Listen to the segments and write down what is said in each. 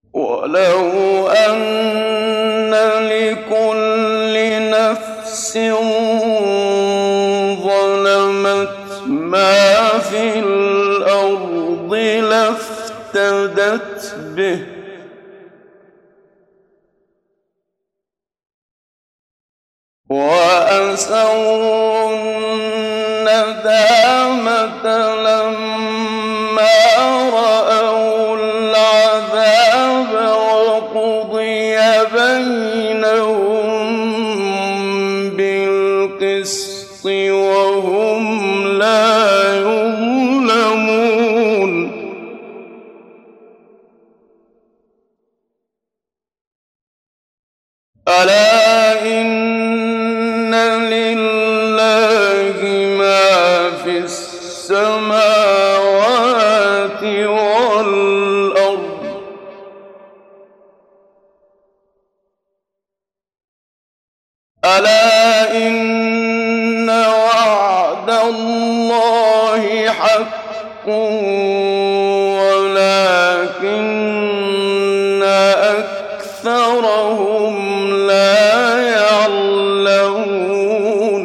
ولو أن لكل نفس ظلمت ما في الأرض لافتدت به وأسروا الندامة لما رأوا العذاب وقضي بينهم بالقسط وهم لا يظلمون ألا إن لله ما في السماوات والأرض ألا إن وعد الله حق ولكن أكثرهم لا يعلمون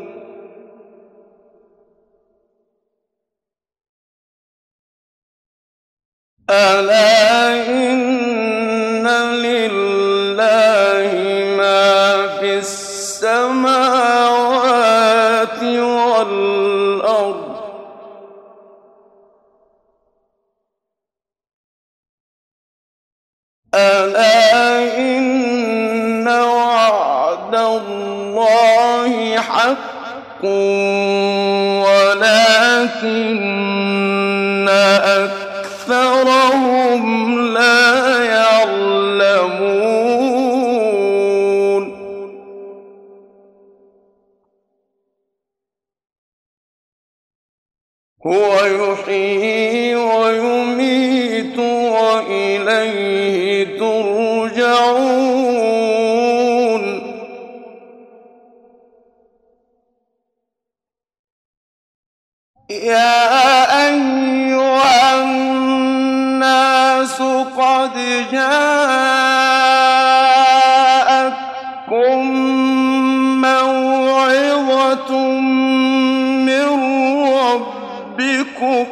ألا إن لله ما في السماوات والأرض ألا إن وعد الله حق ولكن أكثرهم لا يعلمون هو يحيي ويميت وإليه ترجعون يا أيها الناس قد جاءتكم موعظة من ربكم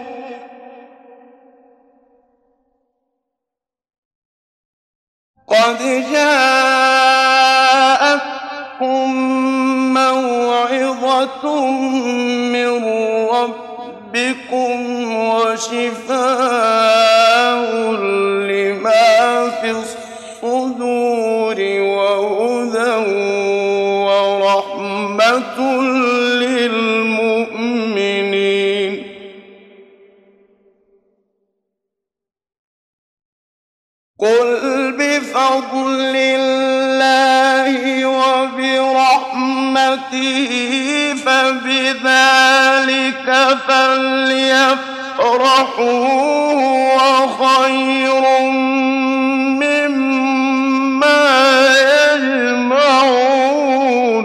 قد جاءتكم موعظة من ربكم وشفاء لما في الصدور وهدى ورحمة للمؤمنين قل بفضل الله وبرحمته فبذلك فليفرحوا هو خير مما يجمعون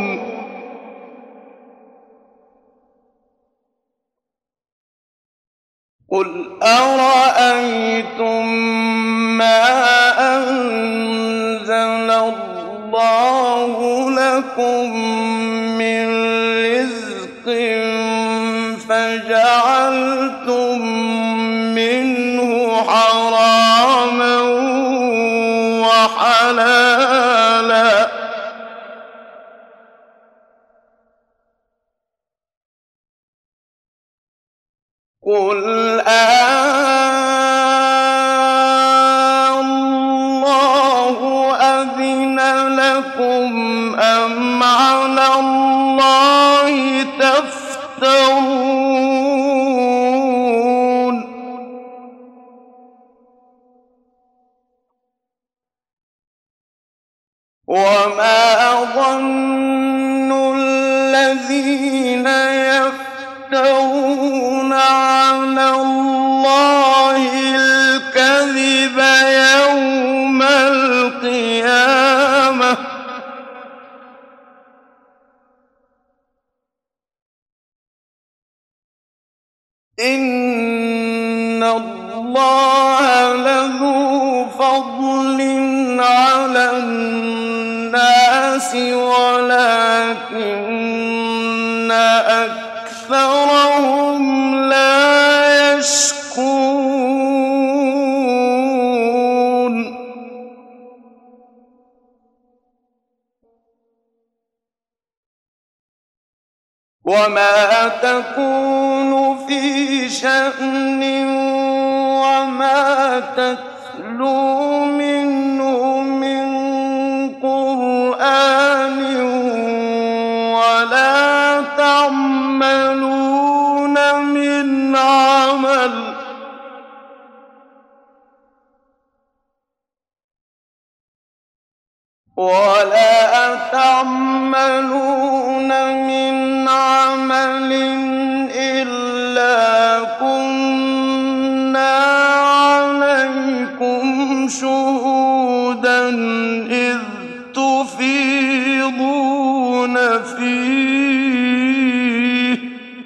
قل أرأيتم ما أنزل الله لكم من رزق فجعلتم منه حراما وحلالا قل الله أذن لكم أم على الله تفترون وما ظن الذين يفترون على الله الكذب يوم القيامة إن الله لذو فضل وما تكون في شأن وما تتلو منه من قرآن ولا تعملون من عمل إلا كنا عليكم شهودا إذ تفيضون فيه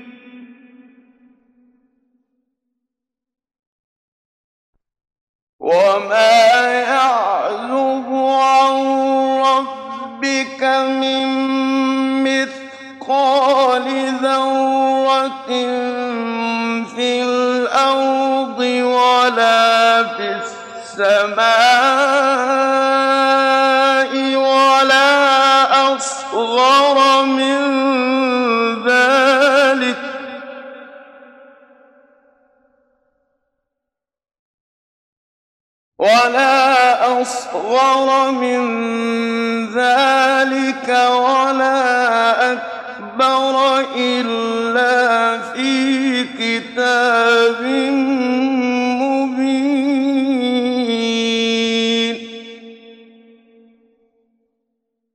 وما يعزب عن ربك من مثقال ذرة في الأرض ولا في السماء ولا أصغر من ذلك ولا أكبر إلا في كتاب